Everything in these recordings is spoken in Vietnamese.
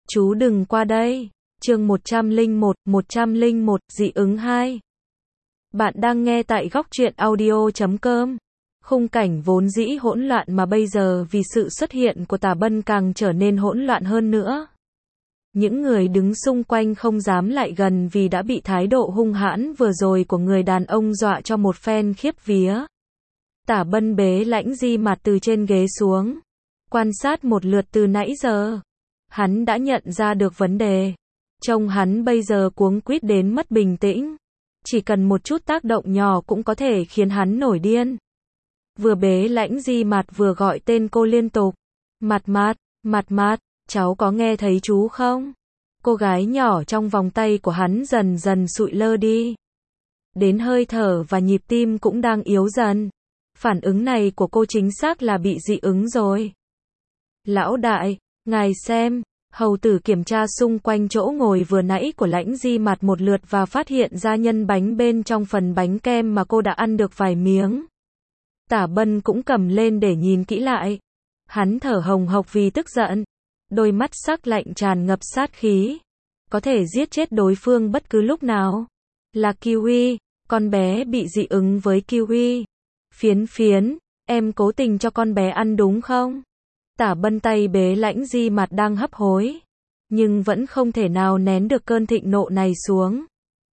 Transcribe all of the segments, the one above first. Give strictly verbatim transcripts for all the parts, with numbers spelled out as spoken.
Chú đừng qua đây. Chương một trăm lẻ một, một trăm lẻ một, dị ứng hai. Bạn đang nghe tại góc truyện audio chấm com. Khung cảnh vốn dĩ hỗn loạn mà bây giờ vì sự xuất hiện của Tả Bân càng trở nên hỗn loạn hơn nữa. Những người đứng xung quanh không dám lại gần vì đã bị thái độ hung hãn vừa rồi của người đàn ông dọa cho một phen khiếp vía. Tả Bân bế Lãnh Di Mạt từ trên ghế xuống, quan sát một lượt từ nãy giờ. Hắn đã nhận ra được vấn đề. Trông hắn bây giờ cuống quýt đến mất bình tĩnh. Chỉ cần một chút tác động nhỏ cũng có thể khiến hắn nổi điên. Vừa bế Lãnh Di Mạt vừa gọi tên cô liên tục. Mạt Mạt, Mạt Mạt, cháu có nghe thấy chú không? Cô gái nhỏ trong vòng tay của hắn dần dần sụi lơ đi. Đến hơi thở và nhịp tim cũng đang yếu dần. Phản ứng này của cô chính xác là bị dị ứng rồi. Lão đại, ngài xem. Hầu tử kiểm tra xung quanh chỗ ngồi vừa nãy của Lãnh Di Mạt một lượt và phát hiện ra nhân bánh bên trong phần bánh kem mà cô đã ăn được vài miếng. Tả Bân cũng cầm lên để nhìn kỹ lại. Hắn thở hồng hộc vì tức giận. Đôi mắt sắc lạnh tràn ngập sát khí. Có thể giết chết đối phương bất cứ lúc nào. Là kiwi, con bé bị dị ứng với kiwi. Phiến phiến, em cố tình cho con bé ăn đúng không? Tả Bân tay bế Lãnh Di Mạt đang hấp hối, nhưng vẫn không thể nào nén được cơn thịnh nộ này xuống.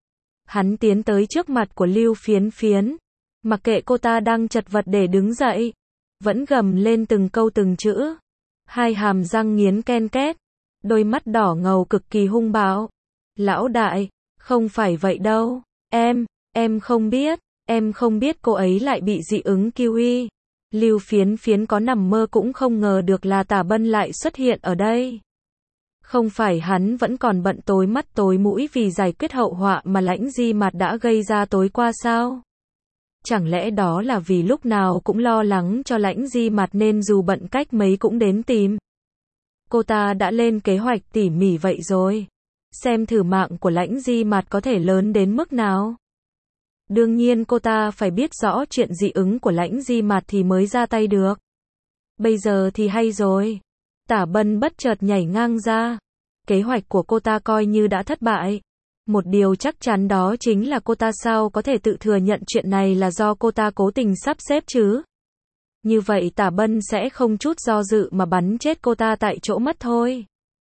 Hắn tiến tới trước mặt của Lưu Phiến Phiến, mặc kệ cô ta đang chật vật để đứng dậy, vẫn gầm lên từng câu từng chữ, hai hàm răng nghiến ken két, đôi mắt đỏ ngầu cực kỳ hung bạo. Lão đại, không phải vậy đâu, em, em không biết, em không biết cô ấy lại bị dị ứng kiwi. Lưu Phiến Phiến có nằm mơ cũng không ngờ được là Tả Bân lại xuất hiện ở đây. Không phải hắn vẫn còn bận tối mắt tối mũi vì giải quyết hậu họa mà Lãnh Di Mạt đã gây ra tối qua sao? Chẳng lẽ đó là vì lúc nào cũng lo lắng cho Lãnh Di Mạt nên dù bận cách mấy cũng đến tìm? Cô ta đã lên kế hoạch tỉ mỉ vậy rồi. Xem thử mạng của Lãnh Di Mạt có thể lớn đến mức nào. Đương nhiên cô ta phải biết rõ chuyện dị ứng của Lãnh Di Mạt thì mới ra tay được. Bây giờ thì hay rồi. Tả Bân bất chợt nhảy ngang ra. Kế hoạch của cô ta coi như đã thất bại. Một điều chắc chắn đó chính là cô ta sao có thể tự thừa nhận chuyện này là do cô ta cố tình sắp xếp chứ. Như vậy Tả Bân sẽ không chút do dự mà bắn chết cô ta tại chỗ mất thôi.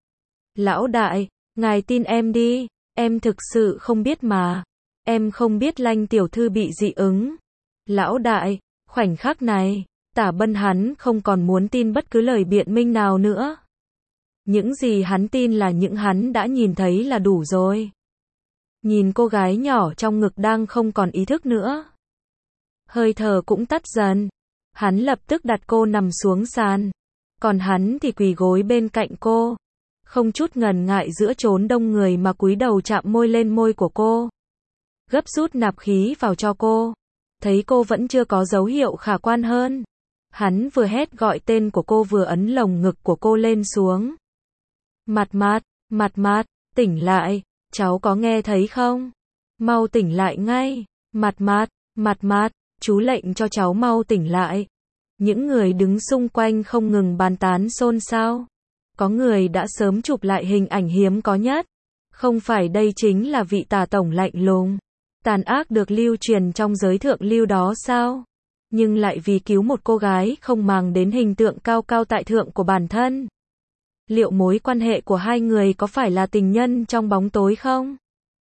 Lão đại, ngài tin em đi, em thực sự không biết mà. Em không biết Lãnh tiểu thư bị dị ứng. Lão đại, khoảnh khắc này, Tả Bân hắn không còn muốn tin bất cứ lời biện minh nào nữa. Những gì hắn tin là những hắn đã nhìn thấy là đủ rồi. Nhìn cô gái nhỏ trong ngực đang không còn ý thức nữa. Hơi thở cũng tắt dần. Hắn lập tức đặt cô nằm xuống sàn. Còn hắn thì quỳ gối bên cạnh cô. Không chút ngần ngại giữa chốn đông người mà cúi đầu chạm môi lên môi của cô. Gấp rút nạp khí vào cho cô. Thấy cô vẫn chưa có dấu hiệu khả quan hơn. Hắn vừa hét gọi tên của cô vừa ấn lồng ngực của cô lên xuống. Mạt Mạt, Mạt Mạt, tỉnh lại, cháu có nghe thấy không? Mau tỉnh lại ngay. Mạt Mạt, Mạt Mạt, chú lệnh cho cháu mau tỉnh lại. Những người đứng xung quanh không ngừng bàn tán xôn xao. Có người đã sớm chụp lại hình ảnh hiếm có nhất. Không phải đây chính là vị Tả tổng lạnh lùng, tàn ác được lưu truyền trong giới thượng lưu đó sao? Nhưng lại vì cứu một cô gái không màng đến hình tượng cao cao tại thượng của bản thân. Liệu mối quan hệ của hai người có phải là tình nhân trong bóng tối không?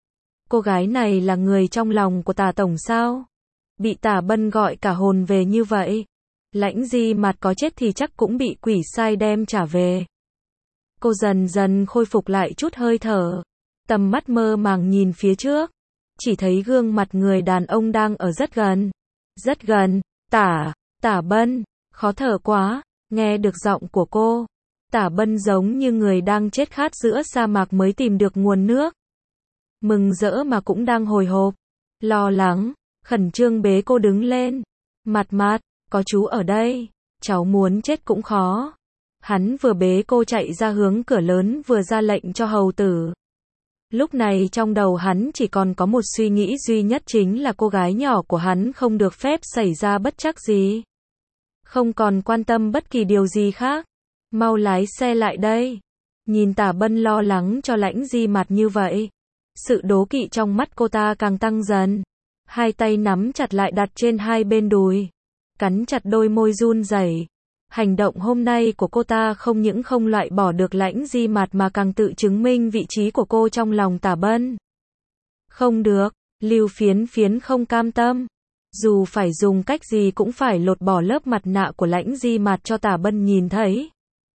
Cô gái này là người trong lòng của Tả tổng sao? Bị Tả Bân gọi cả hồn về như vậy. Lãnh Di Mạt có chết thì chắc cũng bị quỷ sai đem trả về. Cô dần dần khôi phục lại chút hơi thở. Tầm mắt mơ màng nhìn phía trước. Chỉ thấy gương mặt người đàn ông đang ở rất gần. Rất gần. Tả, Tả Bân, khó thở quá. Nghe được giọng của cô. Tả Bân giống như người đang chết khát giữa sa mạc mới tìm được nguồn nước. Mừng rỡ mà cũng đang hồi hộp. Lo lắng, khẩn trương bế cô đứng lên. Mạt Mạt, có chú ở đây. Cháu muốn chết cũng khó. Hắn vừa bế cô chạy ra hướng cửa lớn vừa ra lệnh cho hầu tử. Lúc này trong đầu hắn chỉ còn có một suy nghĩ duy nhất chính là cô gái nhỏ của hắn không được phép xảy ra bất trắc gì. Không còn quan tâm bất kỳ điều gì khác. Mau lái xe lại đây. Nhìn Tả Bân lo lắng cho Lãnh Di Mạt như vậy, sự đố kỵ trong mắt cô ta càng tăng dần. Hai tay nắm chặt lại đặt trên hai bên đùi, cắn chặt đôi môi run rẩy. Hành động hôm nay của cô ta không những không loại bỏ được Lãnh Di Mạt mà càng tự chứng minh vị trí của cô trong lòng Tả Bân. Không được, Lưu Phiến Phiến không cam tâm. Dù phải dùng cách gì cũng phải lột bỏ lớp mặt nạ của Lãnh Di Mạt cho Tả Bân nhìn thấy.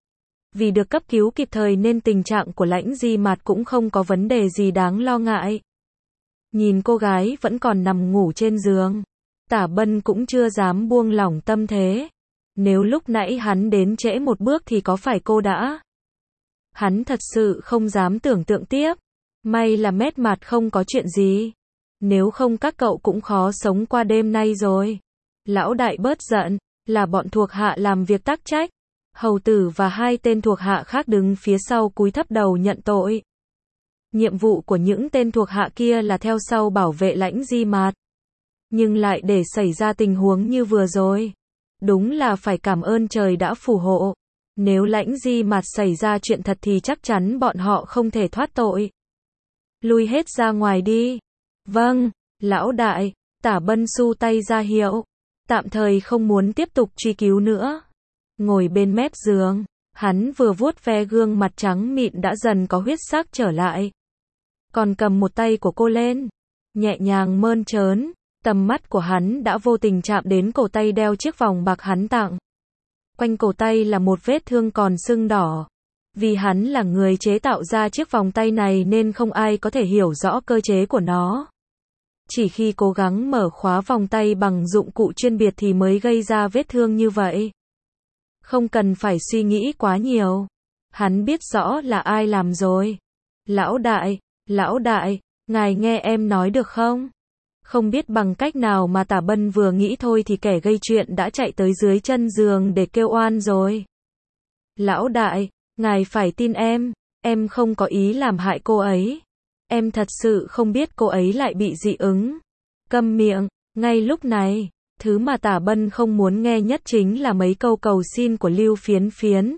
Vì được cấp cứu kịp thời nên tình trạng của Lãnh Di Mạt cũng không có vấn đề gì đáng lo ngại. Nhìn cô gái vẫn còn nằm ngủ trên giường, Tả Bân cũng chưa dám buông lỏng tâm thế. Nếu lúc nãy hắn đến trễ một bước thì có phải cô đã... Hắn thật sự không dám tưởng tượng tiếp. May là Mét Mạt không có chuyện gì. Nếu không các cậu cũng khó sống qua đêm nay rồi. Lão đại bớt giận, là bọn thuộc hạ làm việc tắc trách. Hầu tử và hai tên thuộc hạ khác đứng phía sau cúi thấp đầu nhận tội. Nhiệm vụ của những tên thuộc hạ kia là theo sau bảo vệ Lãnh Di Mạt. Nhưng lại để xảy ra tình huống như vừa rồi. Đúng là phải cảm ơn trời đã phù hộ. Nếu Lãnh Di Mạt xảy ra chuyện thật thì chắc chắn bọn họ không thể thoát tội. Lui hết ra ngoài đi. Vâng, lão đại. Tả Bân xu tay ra hiệu. Tạm thời không muốn tiếp tục truy cứu nữa. Ngồi bên mép giường, hắn vừa vuốt ve gương mặt trắng mịn đã dần có huyết sắc trở lại. Còn cầm một tay của cô lên, nhẹ nhàng mơn trớn. Tầm mắt của hắn đã vô tình chạm đến cổ tay đeo chiếc vòng bạc hắn tặng. Quanh cổ tay là một vết thương còn sưng đỏ. Vì hắn là người chế tạo ra chiếc vòng tay này nên không ai có thể hiểu rõ cơ chế của nó. Chỉ khi cố gắng mở khóa vòng tay bằng dụng cụ chuyên biệt thì mới gây ra vết thương như vậy. Không cần phải suy nghĩ quá nhiều. Hắn biết rõ là ai làm rồi. Lão đại, lão đại, ngài nghe em nói được không? Không biết bằng cách nào mà Tả Bân vừa nghĩ thôi thì kẻ gây chuyện đã chạy tới dưới chân giường để kêu oan rồi. Lão đại, ngài phải tin em, em không có ý làm hại cô ấy. Em thật sự không biết cô ấy lại bị dị ứng. Câm miệng, ngay lúc này, thứ mà Tả Bân không muốn nghe nhất chính là mấy câu cầu xin của Lưu Phiến Phiến.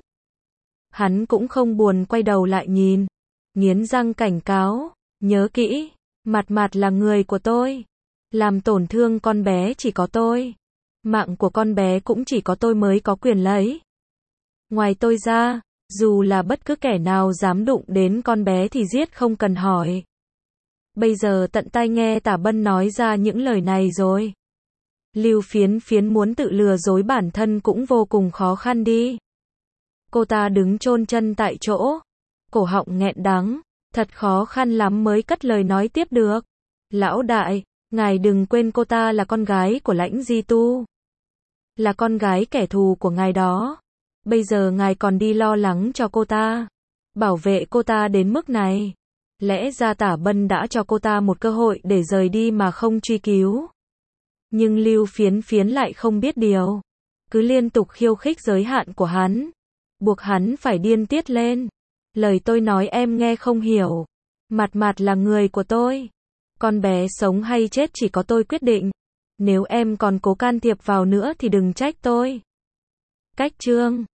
Hắn cũng không buồn quay đầu lại nhìn, nghiến răng cảnh cáo, nhớ kỹ, Mạt Mạt là người của tôi. Làm tổn thương con bé chỉ có tôi. Mạng của con bé cũng chỉ có tôi mới có quyền lấy. Ngoài tôi ra, dù là bất cứ kẻ nào dám đụng đến con bé thì giết không cần hỏi. Bây giờ tận tai nghe Tả Bân nói ra những lời này rồi. Lưu Phiến Phiến muốn tự lừa dối bản thân cũng vô cùng khó khăn đi. Cô ta đứng chôn chân tại chỗ, cổ họng nghẹn đắng, thật khó khăn lắm mới cất lời nói tiếp được. Lão đại, ngài đừng quên cô ta là con gái của Lãnh Di Tu. Là con gái kẻ thù của ngài đó. Bây giờ ngài còn đi lo lắng cho cô ta, bảo vệ cô ta đến mức này. Lẽ ra Tả Bân đã cho cô ta một cơ hội để rời đi mà không truy cứu. Nhưng Lưu Phiến Phiến lại không biết điều. Cứ liên tục khiêu khích giới hạn của hắn. Buộc hắn phải điên tiết lên. Lời tôi nói em nghe không hiểu. Mạt Mạt là người của tôi. Con bé sống hay chết chỉ có tôi quyết định. Nếu em còn cố can thiệp vào nữa thì đừng trách tôi. Cách chương